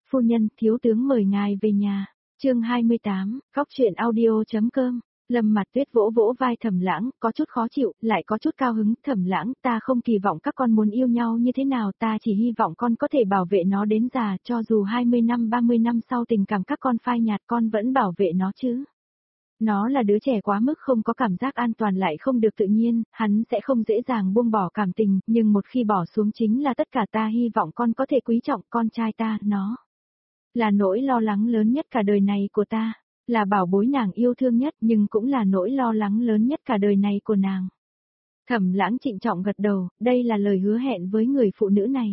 Phu nhân, thiếu tướng mời ngài về nhà. Chương 28, Cóc truyện audio.com. Lâm Mặt Tuyết vỗ vỗ vai Thẩm Lãng, có chút khó chịu, lại có chút cao hứng. Thẩm Lãng, ta không kỳ vọng các con muốn yêu nhau như thế nào, ta chỉ hy vọng con có thể bảo vệ nó đến già, cho dù 20 năm 30 năm sau tình cảm các con phai nhạt, con vẫn bảo vệ nó chứ. Nó là đứa trẻ quá mức không có cảm giác an toàn lại không được tự nhiên, hắn sẽ không dễ dàng buông bỏ cảm tình, nhưng một khi bỏ xuống chính là tất cả. Ta hy vọng con có thể quý trọng con trai ta, nó là nỗi lo lắng lớn nhất cả đời này của ta, là bảo bối nàng yêu thương nhất nhưng cũng là nỗi lo lắng lớn nhất cả đời này của nàng. Thẩm Lãng trịnh trọng gật đầu, đây là lời hứa hẹn với người phụ nữ này.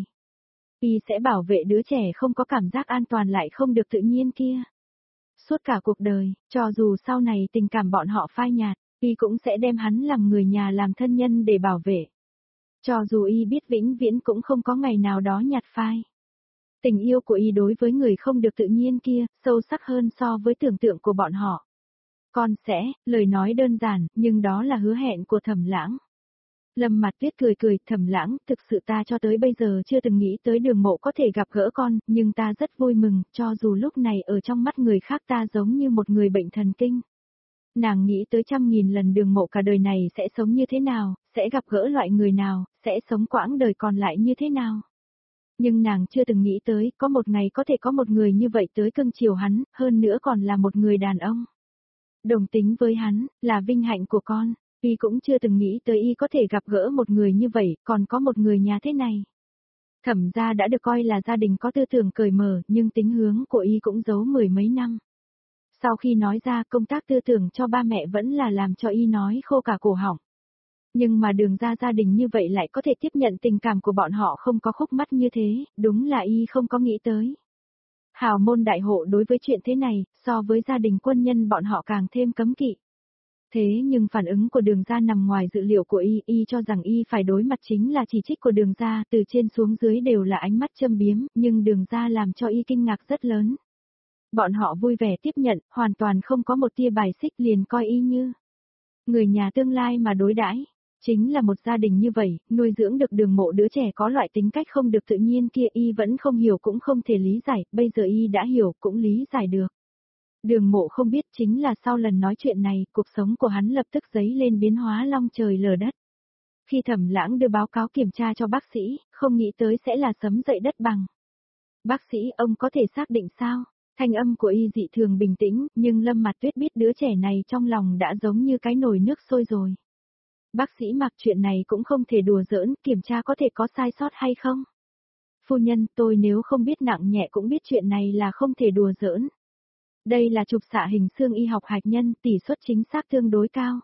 Y sẽ bảo vệ đứa trẻ không có cảm giác an toàn lại không được tự nhiên kia. Suốt cả cuộc đời, cho dù sau này tình cảm bọn họ phai nhạt, Y cũng sẽ đem hắn làm người nhà làm thân nhân để bảo vệ. Cho dù Y biết vĩnh viễn cũng không có ngày nào đó nhạt phai. Tình yêu của Y đối với người không được tự nhiên kia, sâu sắc hơn so với tưởng tượng của bọn họ. Con sẽ, lời nói đơn giản, nhưng đó là hứa hẹn của Thẩm Lãng. Lâm Mặt Tuyết cười cười, Thẩm Lãng, thực sự ta cho tới bây giờ chưa từng nghĩ tới Đường Mộ có thể gặp gỡ con, nhưng ta rất vui mừng, cho dù lúc này ở trong mắt người khác ta giống như một người bệnh thần kinh. Nàng nghĩ tới 100.000 lần Đường Mộ cả đời này sẽ sống như thế nào, sẽ gặp gỡ loại người nào, sẽ sống quãng đời còn lại như thế nào. Nhưng nàng chưa từng nghĩ tới, có một ngày có thể có một người như vậy tới cưng chiều hắn, hơn nữa còn là một người đàn ông. Đồng tính với hắn, là vinh hạnh của con. Y cũng chưa từng nghĩ tới Y có thể gặp gỡ một người như vậy, còn có một người nhà thế này. Thẩm gia đã được coi là gia đình có tư tưởng cởi mở, nhưng tính hướng của Y cũng giấu 10 mấy năm. Sau khi nói ra, công tác tư tưởng cho ba mẹ vẫn là làm cho Y nói khô cả cổ họng. Nhưng mà Đường ra gia đình như vậy lại có thể tiếp nhận tình cảm của bọn họ không có khúc mắc như thế, đúng là Y không có nghĩ tới. Hào môn đại hộ đối với chuyện thế này, so với gia đình quân nhân bọn họ càng thêm cấm kỵ. Thế nhưng phản ứng của Đường gia nằm ngoài dự liệu của Y cho rằng Y phải đối mặt chính là chỉ trích của Đường gia, từ trên xuống dưới đều là ánh mắt châm biếm, nhưng Đường gia làm cho Y kinh ngạc rất lớn. Bọn họ vui vẻ tiếp nhận, hoàn toàn không có một tia bài xích, liền coi Y như người nhà tương lai mà đối đãi. Chính là một gia đình như vậy, nuôi dưỡng được Đường Mộ đứa trẻ có loại tính cách không được tự nhiên kia Y vẫn không hiểu cũng không thể lý giải, bây giờ Y đã hiểu cũng lý giải được. Đường Mộ không biết chính là sau lần nói chuyện này, cuộc sống của hắn lập tức dấy lên biến hóa long trời lở đất. Khi Thẩm Lãng đưa báo cáo kiểm tra cho bác sĩ, không nghĩ tới sẽ là sấm dậy đất bằng. Bác sĩ, ông có thể xác định sao? Thanh âm của Y dị thường bình tĩnh, nhưng Lâm Mặt Tuyết biết đứa trẻ này trong lòng đã giống như cái nồi nước sôi rồi. Bác sĩ mặc chuyện này cũng không thể đùa giỡn, kiểm tra có thể có sai sót hay không? Phu nhân, tôi nếu không biết nặng nhẹ cũng biết chuyện này là không thể đùa giỡn. Đây là chụp xạ hình xương y học hạt nhân, tỷ suất chính xác tương đối cao.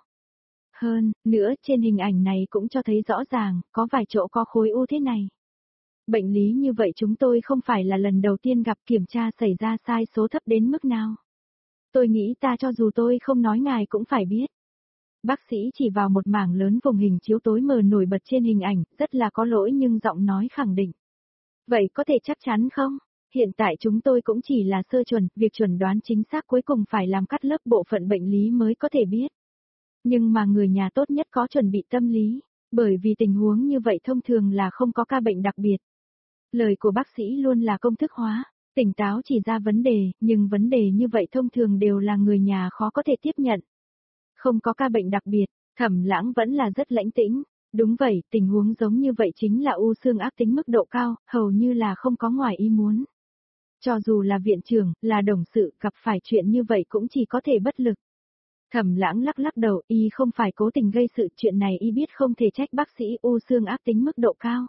Hơn nữa, trên hình ảnh này cũng cho thấy rõ ràng, có vài chỗ có khối u thế này. Bệnh lý như vậy chúng tôi không phải là lần đầu tiên gặp, kiểm tra xảy ra sai số thấp đến mức nào. Tôi nghĩ ta cho dù tôi không nói ngài cũng phải biết. Bác sĩ chỉ vào một mảng lớn vùng hình chiếu tối mờ nổi bật trên hình ảnh, rất là có lỗi nhưng giọng nói khẳng định. Vậy có thể chắc chắn không? Hiện tại chúng tôi cũng chỉ là sơ chuẩn, việc chuẩn đoán chính xác cuối cùng phải làm cắt lớp bộ phận bệnh lý mới có thể biết. Nhưng mà người nhà tốt nhất có chuẩn bị tâm lý, bởi vì tình huống như vậy thông thường là không có ca bệnh đặc biệt. Lời của bác sĩ luôn là công thức hóa, tỉnh táo chỉ ra vấn đề, nhưng vấn đề như vậy thông thường đều là người nhà khó có thể tiếp nhận. Không có ca bệnh đặc biệt, Thẩm Lãng vẫn là rất lãnh tĩnh. Đúng vậy, tình huống giống như vậy chính là u xương ác tính mức độ cao, hầu như là không có ngoài ý muốn. Cho dù là viện trưởng, là đồng sự, gặp phải chuyện như vậy cũng chỉ có thể bất lực. Thẩm Lãng lắc lắc đầu, Y không phải cố tình gây sự, chuyện này Y biết không thể trách bác sĩ. U xương ác tính mức độ cao.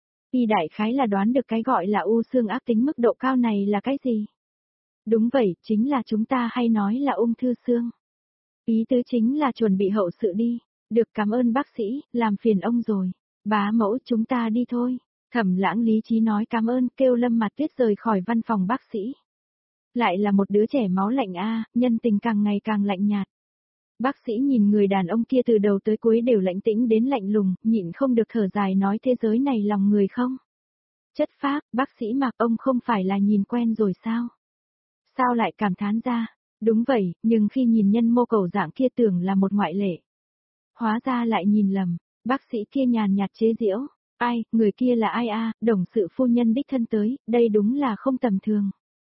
Y đại khái là đoán được cái gọi là u xương ác tính mức độ cao này là cái gì. Đúng vậy, chính là chúng ta hay nói là ung thư xương. Ý tứ chính là chuẩn bị hậu sự đi. Được, cảm ơn bác sĩ, làm phiền ông rồi. Bá mẫu, chúng ta đi thôi. Thẩm Lãng lý trí nói cảm ơn, kêu Lâm Mặt Tuyết rời khỏi văn phòng bác sĩ. Lại là một đứa trẻ máu lạnh a, nhân tình càng ngày càng lạnh nhạt. Bác sĩ nhìn người đàn ông kia từ đầu tới cuối đều lãnh tĩnh đến lạnh lùng, nhịn không được thở dài nói thế giới này lòng người không. Chất phác, bác sĩ Mạc, ông không phải là nhìn quen rồi sao? Sao lại cảm thán ra? Đúng vậy, nhưng khi nhìn nhân mô cầu dạng kia tưởng là một ngoại lệ. Hóa ra lại nhìn lầm, bác sĩ kia nhàn nhạt chế giễu. Ai, người kia là ai a? Đồng sự phu nhân đích thân tới, đây đúng là không tầm thường.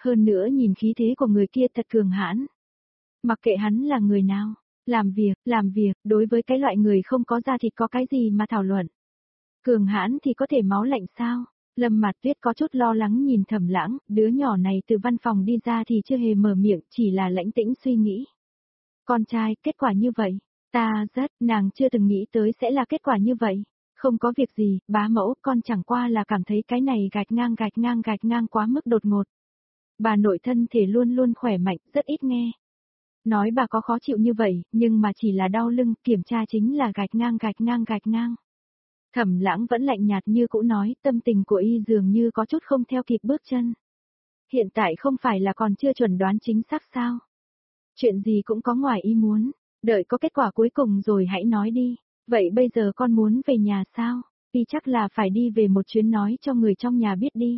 hơn nữa nhìn khí thế của người kia thật cường hãn. Mặc kệ hắn là người nào, làm việc, đối với cái loại người không có da thịt có cái gì mà thảo luận. Cường hãn thì có thể máu lạnh sao? Lâm Mạt Tuyết có chút lo lắng nhìn Thẩm Lãng, đứa nhỏ này từ văn phòng đi ra thì chưa hề mở miệng, chỉ là lãnh tĩnh suy nghĩ. Con trai, kết quả như vậy, nàng chưa từng nghĩ tới sẽ là kết quả như vậy. Không có việc gì, bá mẫu, con chẳng qua là cảm thấy cái này gạch ngang quá mức đột ngột. Bà nội thân thể luôn luôn khỏe mạnh, rất ít nghe. Nói bà có khó chịu như vậy, nhưng mà chỉ là đau lưng, kiểm tra chính là gạch ngang. Thẩm Lãng vẫn lạnh nhạt như cũ nói, tâm tình của y dường như có chút không theo kịp bước chân. Hiện tại không phải là còn chưa chuẩn đoán chính xác sao? Chuyện gì cũng có ngoài ý muốn, đợi có kết quả cuối cùng rồi hãy nói đi. Vậy bây giờ con muốn về nhà sao? Y chắc là phải đi về một chuyến nói cho người trong nhà biết đi.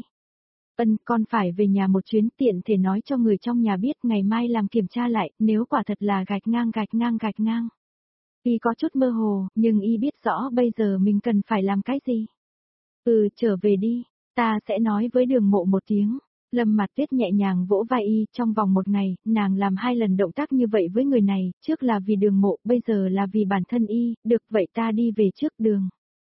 Con phải về nhà một chuyến tiện thể nói cho người trong nhà biết ngày mai làm kiểm tra lại, nếu quả thật là gạch ngang. Y có chút mơ hồ, nhưng y biết rõ bây giờ mình cần phải làm cái gì. Trở về đi, ta sẽ nói với Đường Mộ một tiếng. Lâm Mạt Tuyết nhẹ nhàng vỗ vai y, trong vòng một ngày, nàng làm 2 lần động tác như vậy với người này, trước là vì Đường Mộ, bây giờ là vì bản thân y, được vậy ta đi về trước Đường.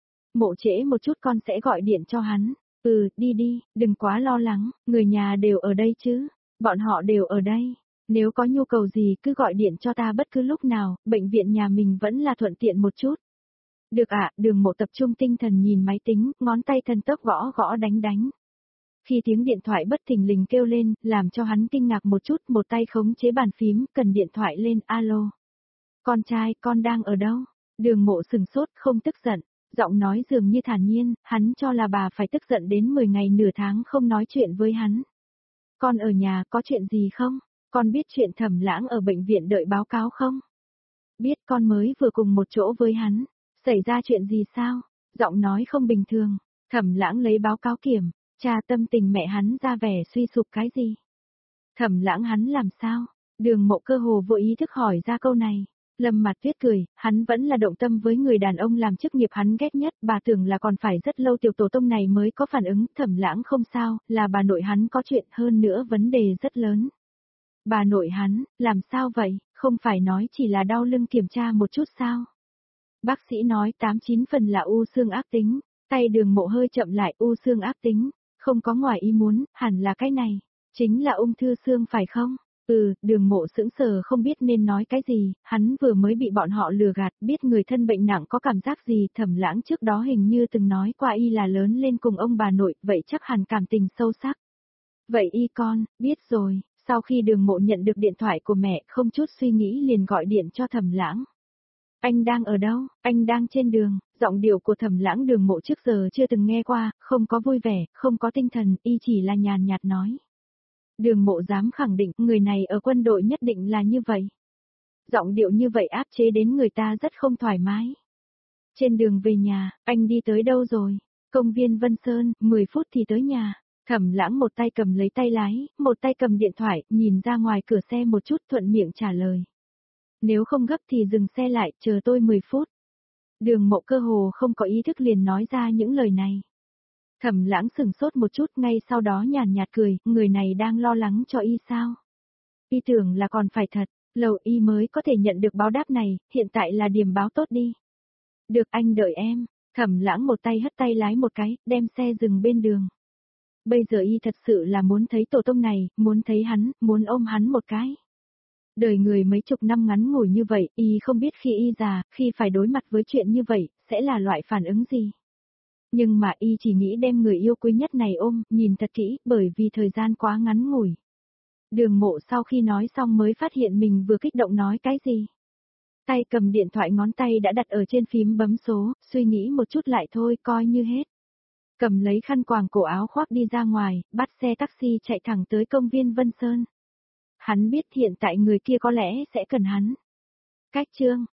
Mộ trễ một chút con sẽ gọi điện cho hắn. Đi, đừng quá lo lắng, người nhà đều ở đây chứ, bọn họ đều ở đây. Nếu có nhu cầu gì cứ gọi điện cho ta bất cứ lúc nào, bệnh viện nhà mình vẫn là thuận tiện một chút. Được ạ, Đường Mộ tập trung tinh thần nhìn máy tính, ngón tay thần tốc gõ đánh. Khi tiếng điện thoại bất thình lình kêu lên, làm cho hắn kinh ngạc một chút, một tay khống chế bàn phím, cần điện thoại lên, alo. Con trai, con đang ở đâu? Đường Mộ sừng sốt, không tức giận, giọng nói dường như thản nhiên, hắn cho là bà phải tức giận đến 10 ngày nửa tháng không nói chuyện với hắn. Con ở nhà, có chuyện gì không? Con biết chuyện Thẩm Lãng ở bệnh viện đợi báo cáo không? Biết, con mới vừa cùng một chỗ với hắn. Xảy ra chuyện gì sao? Giọng nói không bình thường. Thẩm Lãng lấy báo cáo kiểm. Cha, tâm tình mẹ hắn ra vẻ suy sụp cái gì? Thẩm Lãng hắn làm sao? Đường Mộ cơ hồ vô ý thức hỏi ra câu này. Lâm Mạt Tuyết cười, hắn vẫn là động tâm với người đàn ông làm chức nghiệp hắn ghét nhất, bà tưởng là còn phải rất lâu tiểu tổ tông này mới có phản ứng, Thẩm Lãng không sao, là bà nội hắn có chuyện, hơn nữa vấn đề rất lớn. Bà nội hắn, làm sao vậy, không phải nói chỉ là đau lưng kiểm tra một chút sao? Bác sĩ nói 89 phần là u xương ác tính, tay Đường Mộ hơi chậm lại, u xương ác tính, không có ngoài ý muốn, hẳn là cái này, chính là ung thư xương phải không? Đường Mộ sững sờ không biết nên nói cái gì, hắn vừa mới bị bọn họ lừa gạt, biết người thân bệnh nặng có cảm giác gì, Thẩm Lãng trước đó hình như từng nói qua y là lớn lên cùng ông bà nội, vậy chắc hẳn cảm tình sâu sắc. Vậy y con, biết rồi. Sau khi Đường Mộ nhận được điện thoại của mẹ, không chút suy nghĩ liền gọi điện cho Thẩm Lãng. Anh đang ở đâu? Anh đang trên đường. Giọng điệu của Thẩm Lãng Đường Mộ trước giờ chưa từng nghe qua, không có vui vẻ, không có tinh thần, y chỉ là nhàn nhạt nói. Đường Mộ dám khẳng định, người này ở quân đội nhất định là như vậy. Giọng điệu như vậy áp chế đến người ta rất không thoải mái. Trên đường về nhà, anh đi tới đâu rồi? Công viên Vân Sơn, 10 phút thì tới nhà. Thẩm Lãng một tay cầm lấy tay lái, một tay cầm điện thoại, nhìn ra ngoài cửa xe một chút thuận miệng trả lời. Nếu không gấp thì dừng xe lại, chờ tôi 10 phút. Đường Mộ cơ hồ không có ý thức liền nói ra những lời này. Thẩm Lãng sửng sốt một chút, ngay sau đó nhàn nhạt cười, người này đang lo lắng cho y sao? Y tưởng là còn phải thật, lâu y mới có thể nhận được báo đáp này, hiện tại là điểm báo tốt đi. Được, anh đợi em. Thẩm Lãng một tay hất tay lái một cái, đem xe dừng bên đường. Bây giờ y thật sự là muốn thấy tổ tông này, muốn thấy hắn, muốn ôm hắn một cái. Đời người mấy chục năm ngắn ngủi như vậy, y không biết khi y già, khi phải đối mặt với chuyện như vậy, sẽ là loại phản ứng gì. Nhưng mà y chỉ nghĩ đem người yêu quý nhất này ôm, nhìn thật kỹ, bởi vì thời gian quá ngắn ngủi. Đường Mộ sau khi nói xong mới phát hiện mình vừa kích động nói cái gì. Tay cầm điện thoại ngón tay đã đặt ở trên phím bấm số, suy nghĩ một chút lại thôi, coi như hết. Cầm lấy khăn quàng cổ áo khoác đi ra ngoài, bắt xe taxi chạy thẳng tới công viên Vân Sơn. Hắn biết hiện tại người kia có lẽ sẽ cần hắn. Cách chương